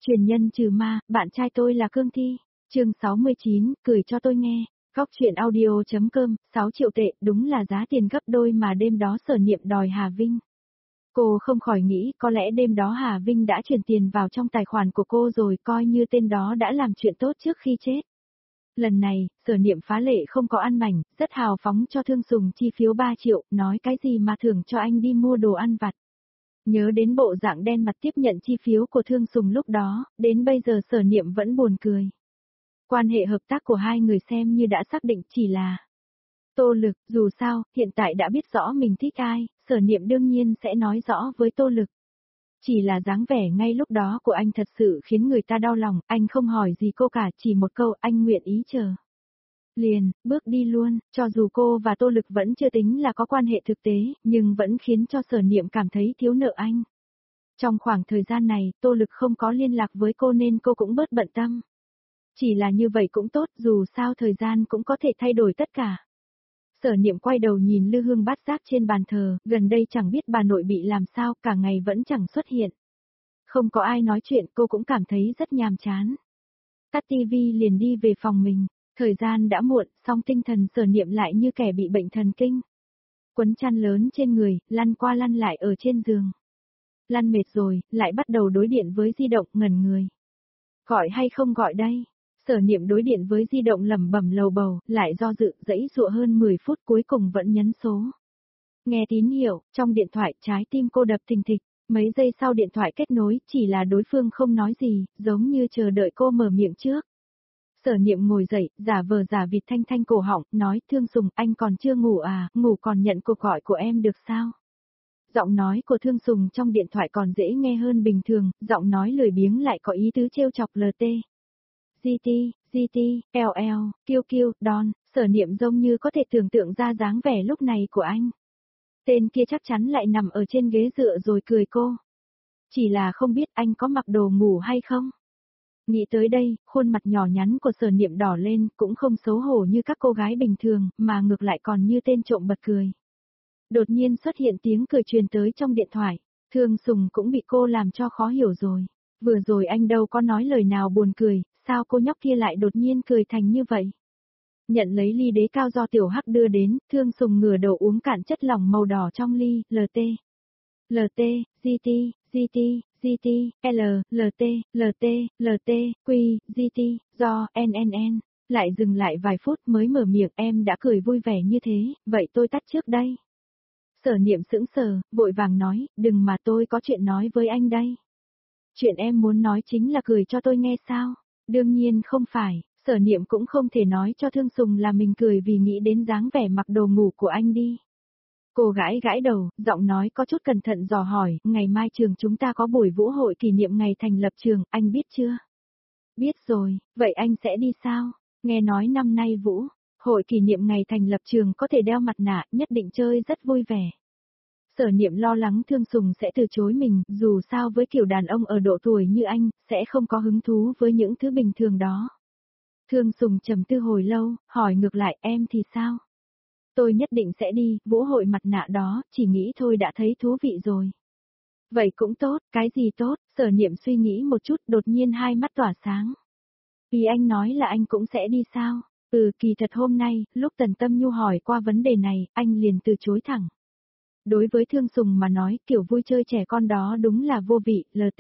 Truyền nhân trừ ma, bạn trai tôi là Cương Thi. Chương 69, cười cho tôi nghe. Góc truyện audio.com, 6 triệu tệ, đúng là giá tiền gấp đôi mà đêm đó Sở Niệm đòi Hà Vinh. Cô không khỏi nghĩ có lẽ đêm đó Hà Vinh đã chuyển tiền vào trong tài khoản của cô rồi, coi như tên đó đã làm chuyện tốt trước khi chết. Lần này, Sở Niệm phá lệ không có ăn mảnh, rất hào phóng cho Thương Sùng chi phiếu 3 triệu, nói cái gì mà thưởng cho anh đi mua đồ ăn vặt. Nhớ đến bộ dạng đen mặt tiếp nhận chi phiếu của Thương Sùng lúc đó, đến bây giờ Sở Niệm vẫn buồn cười. Quan hệ hợp tác của hai người xem như đã xác định, chỉ là Tô Lực. Dù sao, hiện tại đã biết rõ mình thích ai, Sở Niệm đương nhiên sẽ nói rõ với Tô Lực. Chỉ là dáng vẻ ngay lúc đó của anh thật sự khiến người ta đau lòng, anh không hỏi gì cô cả, chỉ một câu anh nguyện ý chờ. Liền, bước đi luôn, cho dù cô và Tô Lực vẫn chưa tính là có quan hệ thực tế, nhưng vẫn khiến cho Sở Niệm cảm thấy thiếu nợ anh. Trong khoảng thời gian này, Tô Lực không có liên lạc với cô nên cô cũng bớt bận tâm. Chỉ là như vậy cũng tốt, dù sao thời gian cũng có thể thay đổi tất cả. Sở Niệm quay đầu nhìn lư hương bát giác trên bàn thờ, gần đây chẳng biết bà nội bị làm sao, cả ngày vẫn chẳng xuất hiện. Không có ai nói chuyện, cô cũng cảm thấy rất nhàm chán. Tắt tivi liền đi về phòng mình, thời gian đã muộn, song tinh thần Sở Niệm lại như kẻ bị bệnh thần kinh. Quấn chăn lớn trên người, lăn qua lăn lại ở trên giường. Lăn mệt rồi, lại bắt đầu đối điện với di động, ngẩn người. Gọi hay không gọi đây? Sở Niệm đối điện với di động lẩm bẩm lầu bầu, lại do dự, giãy giụa hơn 10 phút cuối cùng vẫn nhấn số. Nghe tín hiệu, trong điện thoại trái tim cô đập thình thịch, mấy giây sau điện thoại kết nối, chỉ là đối phương không nói gì, giống như chờ đợi cô mở miệng trước. Sở Niệm ngồi dậy, giả vờ giả vịt thanh thanh cổ họng, nói Thương Sùng, anh còn chưa ngủ à, ngủ còn nhận cuộc gọi của em được sao? Giọng nói của Thương Sùng trong điện thoại còn dễ nghe hơn bình thường, giọng nói lười biếng lại có ý tứ trêu chọc LT. GT, LL, Kiêu, Don, Sở Niệm giống như có thể tưởng tượng ra dáng vẻ lúc này của anh. Tên kia chắc chắn lại nằm ở trên ghế dựa rồi cười cô. Chỉ là không biết anh có mặc đồ ngủ hay không? Nghĩ tới đây, khuôn mặt nhỏ nhắn của Sở Niệm đỏ lên, cũng không xấu hổ như các cô gái bình thường, mà ngược lại còn như tên trộm bật cười. Đột nhiên xuất hiện tiếng cười truyền tới trong điện thoại, Thương Sùng cũng bị cô làm cho khó hiểu rồi. Vừa rồi anh đâu có nói lời nào buồn cười, sao cô nhóc kia lại đột nhiên cười thành như vậy? Nhận lấy ly đế cao do Tiểu Hắc đưa đến, Thương Sùng ngửa đầu uống cạn chất lỏng màu đỏ trong ly, LT, GT, LT, do, NNN, lại dừng lại vài phút mới mở miệng, em đã cười vui vẻ như thế, vậy tôi tắt trước đây. Sở Niệm sững sờ, vội vàng nói, đừng mà tôi có chuyện nói với anh đây. Chuyện em muốn nói chính là cười cho tôi nghe sao? Đương nhiên không phải, Sở Niệm cũng không thể nói cho Thương Sùng là mình cười vì nghĩ đến dáng vẻ mặc đồ ngủ của anh đi. Cô gãi gãi đầu, giọng nói có chút cẩn thận dò hỏi, ngày mai trường chúng ta có buổi vũ hội kỷ niệm ngày thành lập trường, anh biết chưa? Biết rồi, vậy anh sẽ đi sao? Nghe nói năm nay hội kỷ niệm ngày thành lập trường có thể đeo mặt nạ, nhất định chơi rất vui vẻ. Sở Niệm lo lắng Thương Sùng sẽ từ chối mình, dù sao với kiểu đàn ông ở độ tuổi như anh, sẽ không có hứng thú với những thứ bình thường đó. Thương Sùng trầm tư hồi lâu, hỏi ngược lại, em thì sao? Tôi nhất định sẽ đi, vũ hội mặt nạ đó, chỉ nghĩ thôi đã thấy thú vị rồi. Vậy cũng tốt, cái gì tốt? Sở Niệm suy nghĩ một chút, đột nhiên hai mắt tỏa sáng. Ý anh nói là anh cũng sẽ đi sao? Kỳ thật hôm nay, lúc Tần Tâm Nhu hỏi qua vấn đề này, anh liền từ chối thẳng. Đối với Thương Sùng mà nói, kiểu vui chơi trẻ con đó đúng là vô vị, LT,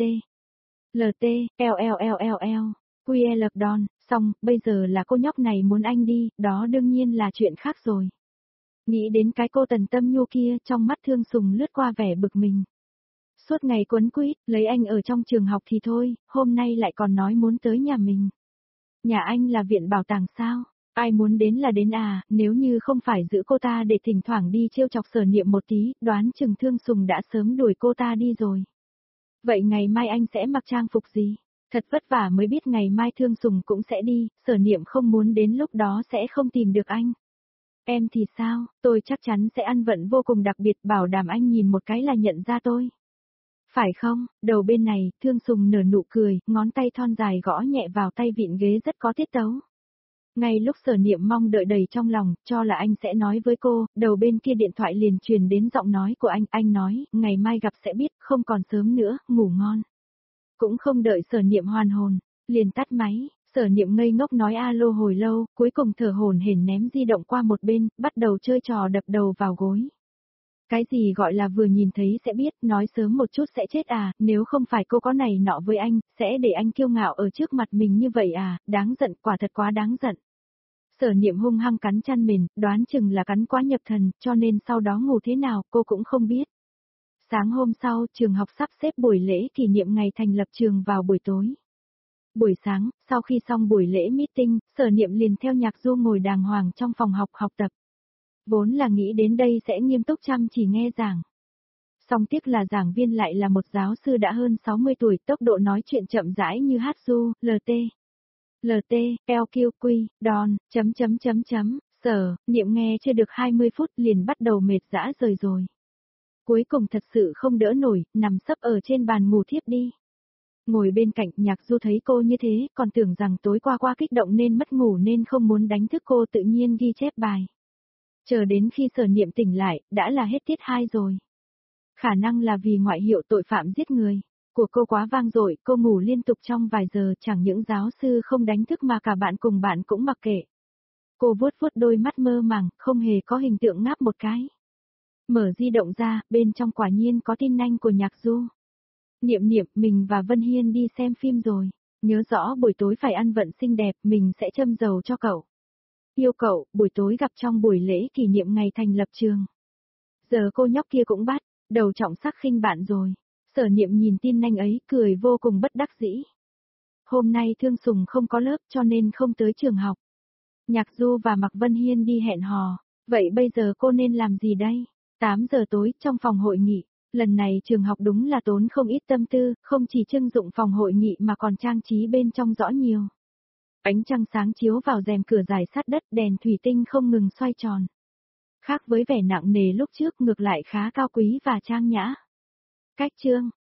LLLLL, QL Don, xong, bây giờ là cô nhóc này muốn anh đi, đó đương nhiên là chuyện khác rồi. Nghĩ đến cái cô Tần Tâm Nhu kia, trong mắt Thương Sùng lướt qua vẻ bực mình. Suốt ngày quấn quýt, lấy anh ở trong trường học thì thôi, hôm nay lại còn nói muốn tới nhà mình. Nhà anh là viện bảo tàng sao? Ai muốn đến là đến à, nếu như không phải giữ cô ta để thỉnh thoảng đi trêu chọc Sở Niệm một tí, đoán chừng Thương Sùng đã sớm đuổi cô ta đi rồi. Vậy ngày mai anh sẽ mặc trang phục gì? Thật vất vả mới biết ngày mai Thương Sùng cũng sẽ đi, Sở Niệm không muốn đến lúc đó sẽ không tìm được anh. Em thì sao, tôi chắc chắn sẽ ăn vận vô cùng đặc biệt, bảo đảm anh nhìn một cái là nhận ra tôi. Phải không? Đầu bên này, Thương Sùng nở nụ cười, ngón tay thon dài gõ nhẹ vào tay vịn ghế rất có tiết tấu. Ngay lúc Sở Niệm mong đợi đầy trong lòng, cho là anh sẽ nói với cô, đầu bên kia điện thoại liền truyền đến giọng nói của anh nói, ngày mai gặp sẽ biết, không còn sớm nữa, ngủ ngon. Cũng không đợi Sở Niệm hoàn hồn, liền tắt máy. Sở Niệm ngây ngốc nói alo hồi lâu, cuối cùng thở hổn hển ném di động qua một bên, bắt đầu chơi trò đập đầu vào gối. Cái gì gọi là vừa nhìn thấy sẽ biết, nói sớm một chút sẽ chết à, nếu không phải cô có này nọ với anh, sẽ để anh kiêu ngạo ở trước mặt mình như vậy à, đáng giận, quả thật quá đáng giận. Sở Niệm hung hăng cắn chăn mền, đoán chừng là cắn quá nhập thần, cho nên sau đó ngủ thế nào cô cũng không biết. Sáng hôm sau, trường học sắp xếp buổi lễ kỷ niệm ngày thành lập trường vào buổi tối. Buổi sáng, sau khi xong buổi lễ meeting, Sở Niệm liền theo Nhạc Du ngồi đàng hoàng trong phòng học học tập. Vốn là nghĩ đến đây sẽ nghiêm túc chăm chỉ nghe giảng. Song tiếc là giảng viên lại là một giáo sư đã hơn 60 tuổi, tốc độ nói chuyện chậm rãi như hát ru, LT, LQQ, đòn, Sở, Niệm nghe chưa được 20 phút liền bắt đầu mệt dã rời rồi. Cuối cùng thật sự không đỡ nổi, nằm sấp ở trên bàn ngủ thiếp đi. Ngồi bên cạnh Nhạc Du thấy cô như thế, còn tưởng rằng tối qua kích động nên mất ngủ nên không muốn đánh thức cô, tự nhiên ghi chép bài. Chờ đến khi Sở Niệm tỉnh lại, đã là hết tiết 2 rồi. Khả năng là vì ngoại hiệu tội phạm giết người của cô quá vang dội, cô ngủ liên tục trong vài giờ, chẳng những giáo sư không đánh thức mà cả bạn cùng bạn cũng mặc kệ. Cô vuốt vuốt đôi mắt mơ màng, không hề có hình tượng ngáp một cái. Mở di động ra, bên trong quả nhiên có tin nhanh của Nhạc Du. Niệm Niệm, mình và Vân Hiên đi xem phim rồi. Nhớ rõ buổi tối phải ăn vận xinh đẹp, mình sẽ châm dầu cho cậu. Yêu cậu, buổi tối gặp trong buổi lễ kỷ niệm ngày thành lập trường. Giờ cô nhóc kia cũng bắt, đầu trọng sắc khinh bạn rồi. Sở Niệm nhìn tin nhanh ấy, cười vô cùng bất đắc dĩ. Hôm nay Thương Sùng không có lớp cho nên không tới trường học. Nhạc Du và Mạc Vân Hiên đi hẹn hò. Vậy bây giờ cô nên làm gì đây? 8 giờ tối, trong phòng hội nghị. Lần này trường học đúng là tốn không ít tâm tư, không chỉ trưng dụng phòng hội nghị mà còn trang trí bên trong rõ nhiều. Ánh trăng sáng chiếu vào rèm cửa dài sát đất, đèn thủy tinh không ngừng xoay tròn. Khác với vẻ nặng nề lúc trước, ngược lại khá cao quý và trang nhã. Cách chương